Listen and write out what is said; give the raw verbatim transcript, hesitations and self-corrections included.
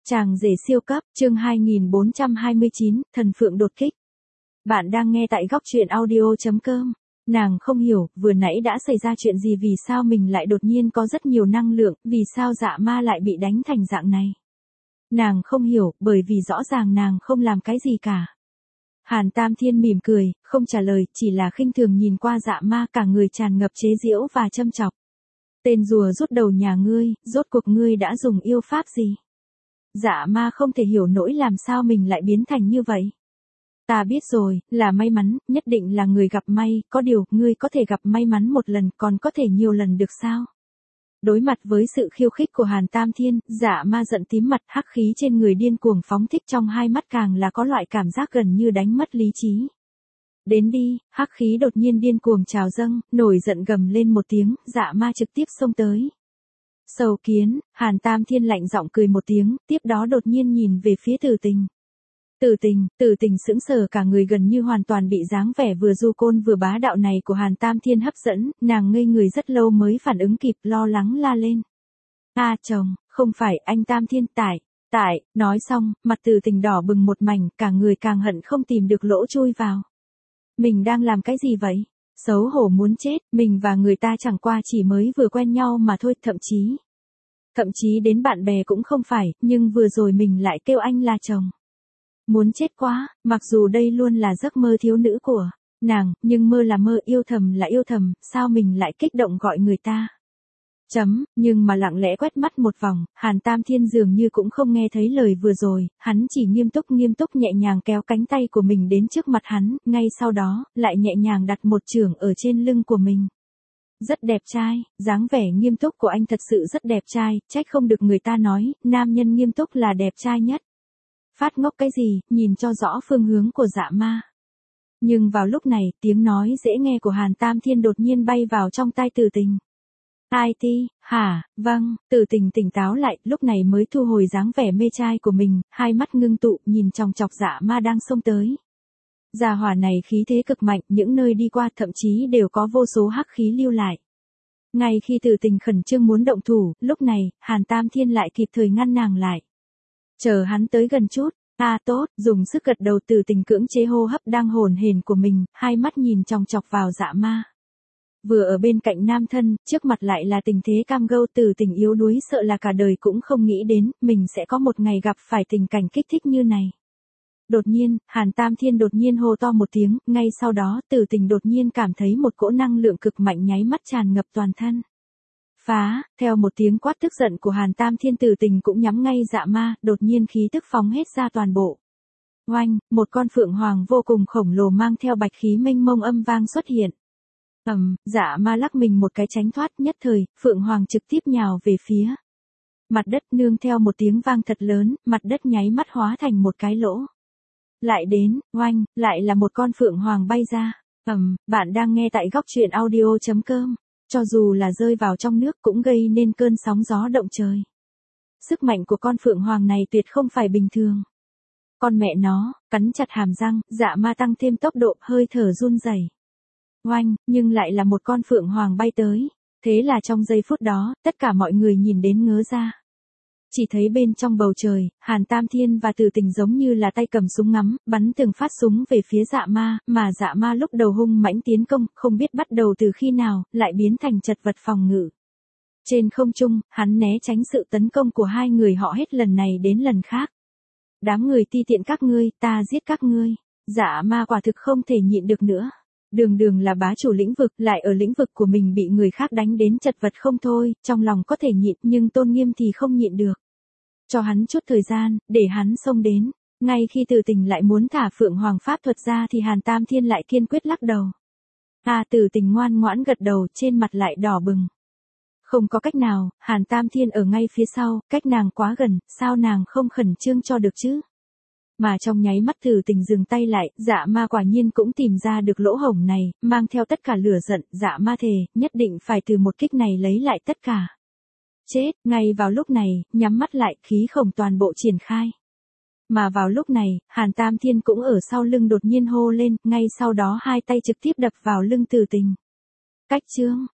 Chàng rể siêu cấp, chương hai nghìn bốn trăm hai mươi chín, thần phượng đột kích. Bạn đang nghe tại góc truyện audio chấm com. Nàng không hiểu, vừa nãy đã xảy ra chuyện gì, vì sao mình lại đột nhiên có rất nhiều năng lượng, vì sao dạ ma lại bị đánh thành dạng này. Nàng không hiểu, bởi vì rõ ràng nàng không làm cái gì cả. Hàn Tam Thiên mỉm cười, không trả lời, chỉ là khinh thường nhìn qua dạ ma, cả người tràn ngập chế giễu và châm chọc. Tên rùa rút đầu nhà ngươi, rốt cuộc ngươi đã dùng yêu pháp gì? Dạ ma không thể hiểu nổi làm sao mình lại biến thành như vậy. Ta biết rồi, là may mắn, nhất định là người gặp may, có điều, ngươi có thể gặp may mắn một lần, còn có thể nhiều lần được sao? Đối mặt với sự khiêu khích của Hàn Tam Thiên, dạ ma giận tím mặt, hắc khí trên người điên cuồng phóng thích, trong hai mắt càng là có loại cảm giác gần như đánh mất lý trí. Đến đi, hắc khí đột nhiên điên cuồng trào dâng, nổi giận gầm lên một tiếng, dạ ma trực tiếp xông tới. Sầu kiến, Hàn Tam Thiên lạnh giọng cười một tiếng, tiếp đó đột nhiên nhìn về phía Tử Tình. Tử Tình, Tử Tình sững sờ, cả người gần như hoàn toàn bị dáng vẻ vừa du côn vừa bá đạo này của Hàn Tam Thiên hấp dẫn, nàng ngây người rất lâu mới phản ứng kịp, lo lắng la lên. A à, chồng, không phải, anh Tam Thiên, tại, tại, nói xong, mặt Tử Tình đỏ bừng một mảnh, cả người càng hận không tìm được lỗ chui vào. Mình đang làm cái gì vậy? Xấu hổ muốn chết, mình và người ta chẳng qua chỉ mới vừa quen nhau mà thôi, thậm chí. Thậm chí đến bạn bè cũng không phải, nhưng vừa rồi mình lại kêu anh là chồng. Muốn chết quá, mặc dù đây luôn là giấc mơ thiếu nữ của nàng, nhưng mơ là mơ, yêu thầm là yêu thầm, sao mình lại kích động gọi người ta. Chấm, nhưng mà lặng lẽ quét mắt một vòng, Hàn Tam Thiên dường như cũng không nghe thấy lời vừa rồi, hắn chỉ nghiêm túc nghiêm túc nhẹ nhàng kéo cánh tay của mình đến trước mặt hắn, ngay sau đó, lại nhẹ nhàng đặt một chưởng ở trên lưng của mình. Rất đẹp trai, dáng vẻ nghiêm túc của anh thật sự rất đẹp trai, trách không được người ta nói, nam nhân nghiêm túc là đẹp trai nhất. Phát ngốc cái gì, nhìn cho rõ phương hướng của dạ ma. Nhưng vào lúc này, tiếng nói dễ nghe của Hàn Tam Thiên đột nhiên bay vào trong tai Tử Tình. ai ti, hả, vâng, Tử Tình tỉnh táo lại, lúc này mới thu hồi dáng vẻ mê trai của mình, hai mắt ngưng tụ, nhìn chòng chọc dạ ma đang xông tới. Gia hỏa này khí thế cực mạnh, những nơi đi qua thậm chí đều có vô số hắc khí lưu lại. Ngay khi Tử Tình khẩn trương muốn động thủ, lúc này, Hàn Tam Thiên lại kịp thời ngăn nàng lại. Chờ hắn tới gần chút, a à, tốt, dùng sức gật đầu. Tử Tình cưỡng chế hô hấp đang hổn hển của mình, hai mắt nhìn chòng chọc vào dạ ma. Vừa ở bên cạnh nam thân, trước mặt lại là tình thế cam go. Tử Tình yếu đuối sợ là cả đời cũng không nghĩ đến, mình sẽ có một ngày gặp phải tình cảnh kích thích như này. Đột nhiên, Hàn Tam Thiên đột nhiên hô to một tiếng, ngay sau đó, Tử Tình đột nhiên cảm thấy một cỗ năng lượng cực mạnh nháy mắt tràn ngập toàn thân. Phá, theo một tiếng quát tức giận của Hàn Tam Thiên, Tử Tình cũng nhắm ngay dạ ma, đột nhiên khí tức phóng hết ra toàn bộ. Oanh, một con phượng hoàng vô cùng khổng lồ mang theo bạch khí mênh mông âm vang xuất hiện. Ầm, um, dạ ma lắc mình một cái tránh thoát, nhất thời, phượng hoàng trực tiếp nhào về phía mặt đất, nương theo một tiếng vang thật lớn, mặt đất nháy mắt hóa thành một cái lỗ. Lại đến, oanh, lại là một con phượng hoàng bay ra. Ầm, um, bạn đang nghe tại góc truyện audio chấm com. Cho dù là rơi vào trong nước cũng gây nên cơn sóng gió động trời. Sức mạnh của con phượng hoàng này tuyệt không phải bình thường. Con mẹ nó, cắn chặt hàm răng, dạ ma tăng thêm tốc độ, hơi thở run rẩy. Oanh, nhưng lại là một con phượng hoàng bay tới. Thế là trong giây phút đó, tất cả mọi người nhìn đến ngớ ra. Chỉ thấy bên trong bầu trời, Hàn Tam Thiên và Tử Tình giống như là tay cầm súng ngắm, bắn từng phát súng về phía dạ ma, mà dạ ma lúc đầu hung mãnh tiến công, không biết bắt đầu từ khi nào, lại biến thành chật vật phòng ngự. Trên không trung, hắn né tránh sự tấn công của hai người họ hết lần này đến lần khác. Đám người ti tiện các ngươi, ta giết các ngươi. Dạ ma quả thực không thể nhịn được nữa. Đường đường là bá chủ lĩnh vực, lại ở lĩnh vực của mình bị người khác đánh đến chật vật không thôi, trong lòng có thể nhịn nhưng tôn nghiêm thì không nhịn được. Cho hắn chút thời gian, để hắn xông đến. Ngay khi Tử Tình lại muốn thả phượng hoàng pháp thuật ra thì Hàn Tam Thiên lại kiên quyết lắc đầu. À, Tử Tình ngoan ngoãn gật đầu, trên mặt lại đỏ bừng. Không có cách nào, Hàn Tam Thiên ở ngay phía sau, cách nàng quá gần, sao nàng không khẩn trương cho được chứ? Mà trong nháy mắt Tử Tình dừng tay lại, dạ ma quả nhiên cũng tìm ra được lỗ hổng này, mang theo tất cả lửa giận, dạ ma thề, nhất định phải từ một kích này lấy lại tất cả. Chết, ngay vào lúc này, nhắm mắt lại, khí khổng toàn bộ triển khai. Mà vào lúc này, Hàn Tam Thiên cũng ở sau lưng đột nhiên hô lên, ngay sau đó hai tay trực tiếp đập vào lưng Tử Tình. Cách chương,